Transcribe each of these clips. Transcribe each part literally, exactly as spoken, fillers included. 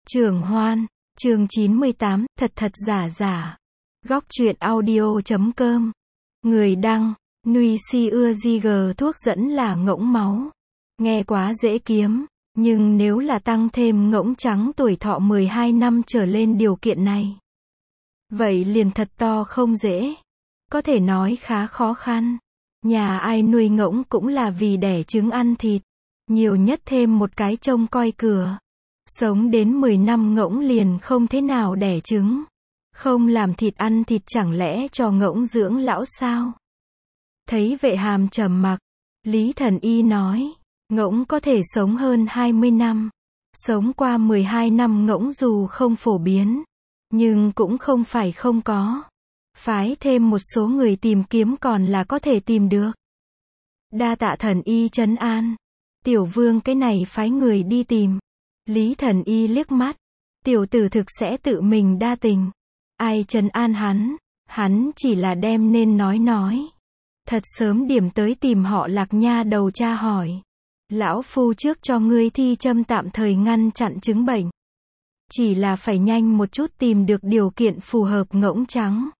Trường Hoan, chương chín mươi tám, thật thật giả giả. Góc truyện audio chấm com. Người đăng, Nuy Si ưa di gờ thuốc dẫn là ngỗng máu. Nghe quá dễ kiếm, nhưng nếu là tăng thêm ngỗng trắng tuổi thọ mười hai năm trở lên điều kiện này, vậy liền thật to không dễ. Có thể nói khá khó khăn. Nhà ai nuôi ngỗng cũng là vì đẻ trứng ăn thịt. Nhiều nhất thêm một cái trông coi cửa. Sống đến mười năm ngỗng liền không thế nào đẻ trứng. Không làm thịt ăn thịt chẳng lẽ cho ngỗng dưỡng lão sao? Thấy Vệ Hàm trầm mặc, Lý Thần Y nói, ngỗng có thể sống hơn hai mươi năm. Sống qua mười hai năm ngỗng dù không phổ biến, nhưng cũng không phải không có. Phái thêm một số người tìm kiếm còn là có thể tìm được. Đa tạ Thần Y trấn an. Tiểu vương cái này phái người đi tìm. Lý Thần Y liếc mắt. Tiểu tử thực sẽ tự mình đa tình. Ai trấn an hắn, hắn chỉ là đem nên nói nói. Thật sớm điểm tới tìm họ Lạc nha đầu tra hỏi. Lão phu trước cho ngươi thi châm tạm thời ngăn chặn chứng bệnh. Chỉ là phải nhanh một chút tìm được điều kiện phù hợp ngỗng trắng.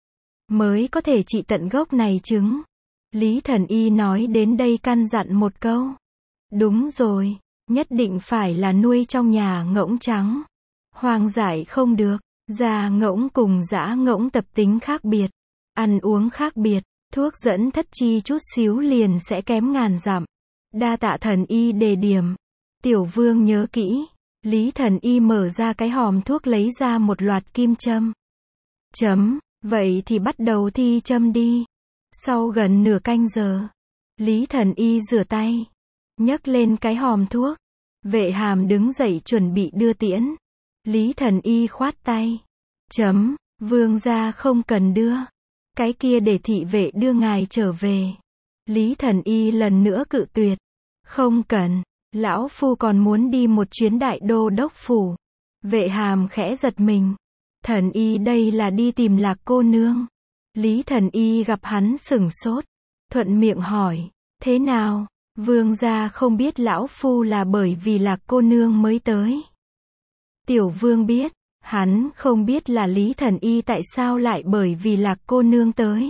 Mới có thể trị tận gốc này chứng. Lý Thần Y nói đến đây căn dặn một câu. Đúng rồi, nhất định phải là nuôi trong nhà ngỗng trắng. Hoang dại không được. Già ngỗng cùng dã ngỗng tập tính khác biệt. Ăn uống khác biệt. Thuốc dẫn thất chi chút xíu liền sẽ kém ngàn dặm. Đa tạ Thần Y đề điểm. Tiểu vương nhớ kỹ. Lý Thần Y mở ra cái hòm thuốc lấy ra một loạt kim châm. Chấm. Vậy thì bắt đầu thi châm đi. Sau gần nửa canh giờ, Lý Thần Y rửa tay, nhấc lên cái hòm thuốc. Vệ Hàm đứng dậy chuẩn bị đưa tiễn. Lý Thần Y khoát tay. Chấm, vương gia không cần đưa. Cái kia để thị vệ đưa ngài trở về. Lý Thần Y lần nữa cự tuyệt. Không cần, lão phu còn muốn đi một chuyến đại đô đốc phủ. Vệ Hàm khẽ giật mình. Thần Y đây là đi tìm Lạc cô nương. Lý Thần Y gặp hắn sửng sốt. Thuận miệng hỏi. Thế nào? Vương gia không biết lão phu là bởi vì Lạc cô nương mới tới. Tiểu vương biết. Hắn không biết là Lý Thần Y tại sao lại bởi vì Lạc cô nương tới.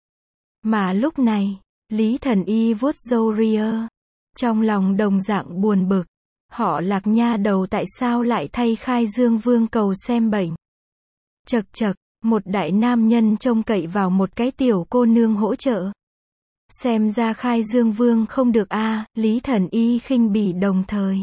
Mà lúc này, Lý Thần Y vuốt râu ria. Trong lòng đồng dạng buồn bực. Họ Lạc nha đầu tại sao lại thay Khai Dương Vương cầu xem bệnh. Chật chật, một đại nam nhân trông cậy vào một cái tiểu cô nương hỗ trợ. Xem ra Khai Dương Vương không được a. À, Lý Thần Y khinh bỉ đồng thời.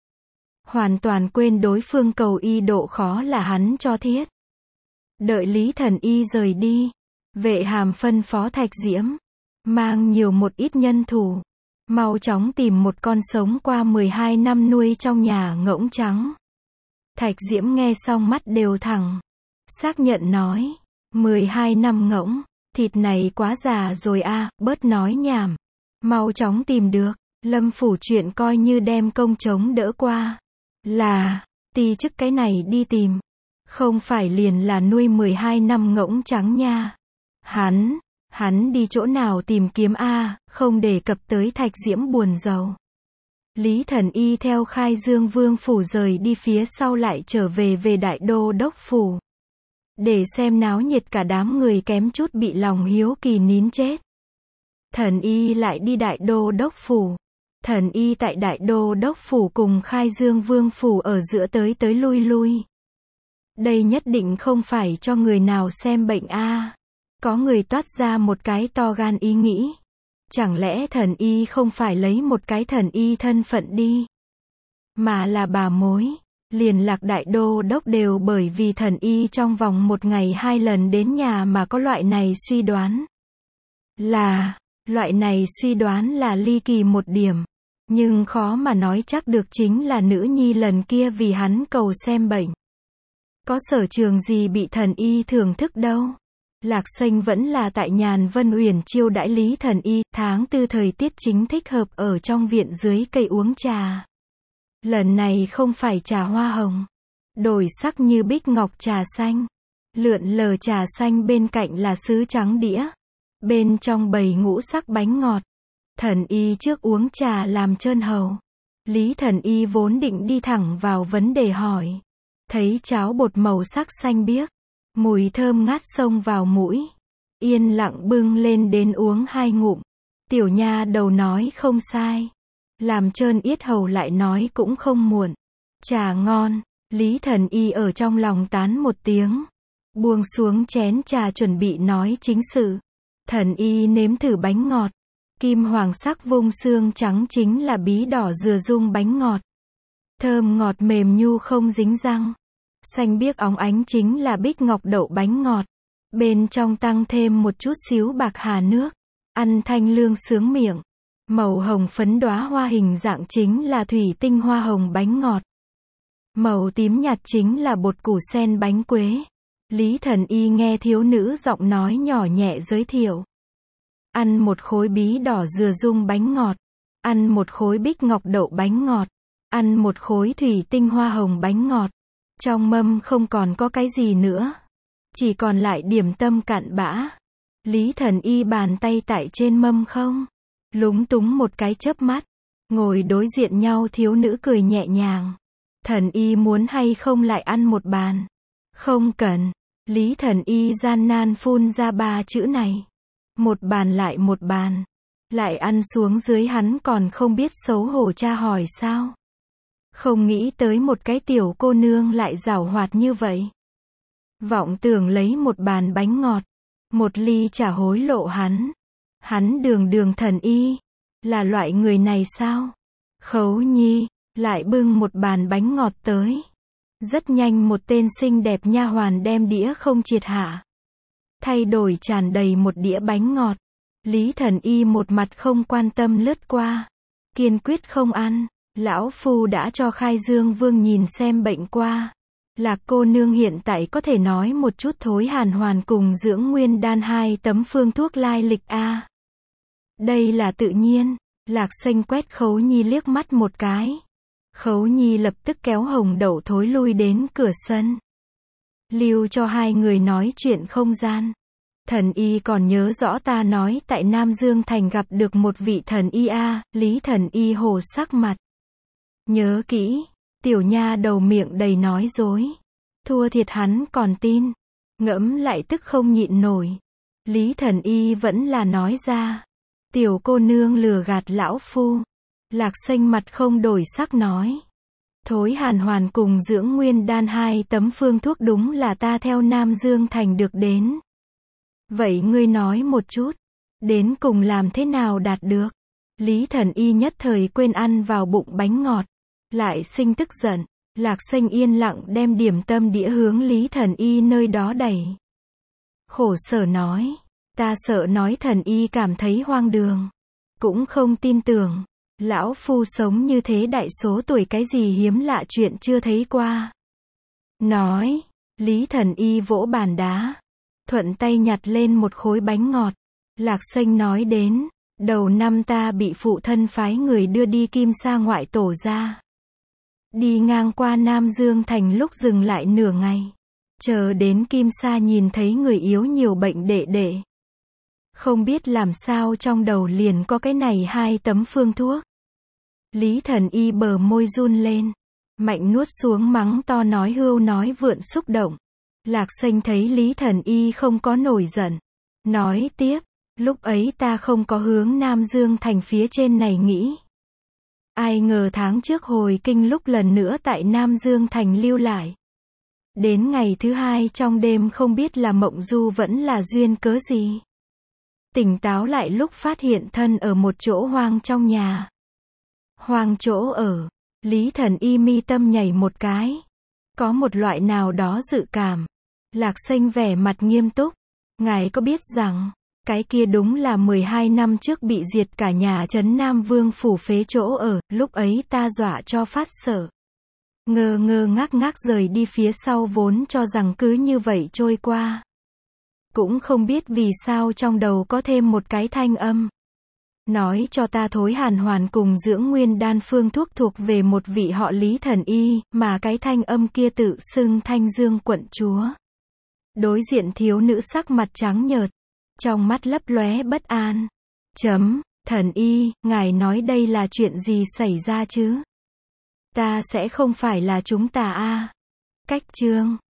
Hoàn toàn quên đối phương cầu y độ khó là hắn cho thiết. Đợi Lý Thần Y rời đi. Vệ Hàm phân phó Thạch Diễm. Mang nhiều một ít nhân thủ. Mau chóng tìm một con sống qua mười hai năm nuôi trong nhà ngỗng trắng. Thạch Diễm nghe xong mắt đều thẳng. Xác nhận nói. mười hai năm ngỗng. Thịt này quá già rồi a, à, bớt nói nhảm. Mau chóng tìm được. Lâm phủ chuyện coi như đem công chống đỡ qua. Là, ti chức cái này đi tìm. Không phải liền là nuôi mười hai năm ngỗng trắng nha. Hắn, hắn đi chỗ nào tìm kiếm a, à, không đề cập tới Thạch Diễm buồn rầu. Lý Thần Y theo Khai Dương Vương phủ rời đi phía sau lại trở về về đại đô đốc phủ. Để xem náo nhiệt cả đám người kém chút bị lòng hiếu kỳ nín chết. Thần Y lại đi đại đô đốc phủ. Thần Y tại đại đô đốc phủ cùng Khai Dương Vương phủ ở giữa tới tới lui lui. Đây nhất định không phải cho người nào xem bệnh a. À. Có người toát ra một cái to gan ý nghĩ. Chẳng lẽ Thần Y không phải lấy một cái Thần Y thân phận đi, mà là bà mối. Liền Lạc đại đô đốc đều bởi vì Thần Y trong vòng một ngày hai lần đến nhà mà có loại này suy đoán. Là, loại này suy đoán là ly kỳ một điểm. Nhưng khó mà nói chắc được chính là nữ nhi lần kia vì hắn cầu xem bệnh. Có sở trường gì bị Thần Y thưởng thức đâu. Lạc Xanh vẫn là tại Nhàn Vân Uyển chiêu đãi Lý Thần Y, tháng tư thời tiết chính thích hợp ở trong viện dưới cây uống trà. Lần này không phải trà hoa hồng, đổi sắc như bích ngọc trà xanh. Lượn lờ trà xanh bên cạnh là sứ trắng đĩa. Bên trong bày ngũ sắc bánh ngọt. Thần Y trước uống trà làm trơn hầu. Lý Thần Y vốn định đi thẳng vào vấn đề hỏi. Thấy cháo bột màu sắc xanh biếc, mùi thơm ngát xông vào mũi. Yên lặng bưng lên đến uống hai ngụm. Tiểu nha đầu nói không sai. Làm trơn yết hầu lại nói cũng không muộn. Trà ngon, Lý Thần Y ở trong lòng tán một tiếng. Buông xuống chén trà chuẩn bị nói chính sự. Thần Y nếm thử bánh ngọt. Kim hoàng sắc vung xương trắng chính là bí đỏ dừa dung bánh ngọt. Thơm ngọt mềm nhu không dính răng. Xanh biếc óng ánh chính là bích ngọc đậu bánh ngọt. Bên trong tăng thêm một chút xíu bạc hà nước. Ăn thanh lương sướng miệng. Màu hồng phấn đóa hoa hình dạng chính là thủy tinh hoa hồng bánh ngọt. Màu tím nhạt chính là bột củ sen bánh quế. Lý Thần Y nghe thiếu nữ giọng nói nhỏ nhẹ giới thiệu. Ăn một khối bí đỏ dừa dung bánh ngọt. Ăn một khối bích ngọc đậu bánh ngọt. Ăn một khối thủy tinh hoa hồng bánh ngọt. Trong mâm không còn có cái gì nữa. Chỉ còn lại điểm tâm cặn bã. Lý Thần Y bàn tay tại trên mâm không. Lúng túng một cái chớp mắt. Ngồi đối diện nhau thiếu nữ cười nhẹ nhàng. Thần Y muốn hay không lại ăn một bàn. Không cần. Lý Thần Y gian nan phun ra ba chữ này. Một bàn lại một bàn. Lại ăn xuống dưới hắn còn không biết xấu hổ tra hỏi sao. Không nghĩ tới một cái tiểu cô nương lại giảo hoạt như vậy. Vọng tưởng lấy một bàn bánh ngọt. Một ly trà hối lộ hắn. Hắn đường đường Thần Y. Là loại người này sao? Khấu Nhi. Lại bưng một bàn bánh ngọt tới. Rất nhanh một tên xinh đẹp nha hoàn đem đĩa không triệt hạ. Thay đổi tràn đầy một đĩa bánh ngọt. Lý Thần Y một mặt không quan tâm lướt qua. Kiên quyết không ăn. Lão phu đã cho Khai Dương Vương nhìn xem bệnh qua. Lạc cô nương hiện tại có thể nói một chút thối hàn hoàn cùng dưỡng nguyên đan hai tấm phương thuốc lai lịch a. Đây là tự nhiên. Lạc Xanh quét Khấu Nhi liếc mắt một cái. Khấu Nhi lập tức kéo hồng đậu thối lui đến cửa sân. Lưu cho hai người nói chuyện không gian. Thần Y còn nhớ rõ ta nói tại Nam Dương Thành gặp được một vị thần y a. Lý Thần Y hồ sắc mặt. Nhớ kỹ. Tiểu nha đầu miệng đầy nói dối. Thua thiệt hắn còn tin. Ngẫm lại tức không nhịn nổi. Lý Thần Y vẫn là nói ra. Tiểu cô nương lừa gạt lão phu. Lạc Xanh mặt không đổi sắc nói. Thối hàn hoàn cùng dưỡng nguyên đan hai tấm phương thuốc đúng là ta theo Nam Dương Thành được đến. Vậy ngươi nói một chút. Đến cùng làm thế nào đạt được? Lý Thần Y nhất thời quên ăn vào bụng bánh ngọt. Lại sinh tức giận. Lạc Xanh yên lặng đem điểm tâm đĩa hướng Lý Thần Y nơi đó đẩy. Khổ sở nói. Ta sợ nói Thần Y cảm thấy hoang đường. Cũng không tin tưởng. Lão phu sống như thế đại số tuổi cái gì hiếm lạ chuyện chưa thấy qua. Nói. Lý Thần Y vỗ bàn đá. Thuận tay nhặt lên một khối bánh ngọt. Lạc Xanh nói đến. Đầu năm ta bị phụ thân phái người đưa đi Kim Sa ngoại tổ ra. Đi ngang qua Nam Dương Thành lúc dừng lại nửa ngày. Chờ đến Kim Sa nhìn thấy người yếu nhiều bệnh đệ đệ. Không biết làm sao trong đầu liền có cái này hai tấm phương thuốc. Lý Thần Y bờ môi run lên. Mạnh nuốt xuống mắng to nói hưu nói vượn xúc động. Lạc Xanh thấy Lý Thần Y không có nổi giận. Nói tiếp. Lúc ấy ta không có hướng Nam Dương Thành phía trên này nghĩ. Ai ngờ tháng trước hồi kinh lúc lần nữa tại Nam Dương Thành lưu lại. Đến ngày thứ hai trong đêm không biết là mộng du vẫn là duyên cớ gì. Tỉnh táo lại lúc phát hiện thân ở một chỗ hoang trong nhà. Hoang chỗ ở. Lý Thần Y mi tâm nhảy một cái. Có một loại nào đó dự cảm. Lạc Xanh vẻ mặt nghiêm túc. Ngài có biết rằng, cái kia đúng là mười hai năm trước bị diệt cả nhà trấn Nam Vương phủ phế chỗ ở, lúc ấy ta dọa cho phát sợ. Ngơ ngơ ngác ngác rời đi phía sau vốn cho rằng cứ như vậy trôi qua. Cũng không biết vì sao trong đầu có thêm một cái thanh âm. Nói cho ta thối hàn hoàn cùng dưỡng nguyên đan phương thuốc thuộc về một vị họ Lý Thần Y, mà cái thanh âm kia tự xưng Thanh Dương quận chúa. Đối diện thiếu nữ sắc mặt trắng nhợt. Trong mắt lấp lóe bất an. Chấm, Thần Y, ngài nói đây là chuyện gì xảy ra chứ? Ta sẽ không phải là chúng ta a? Cách chương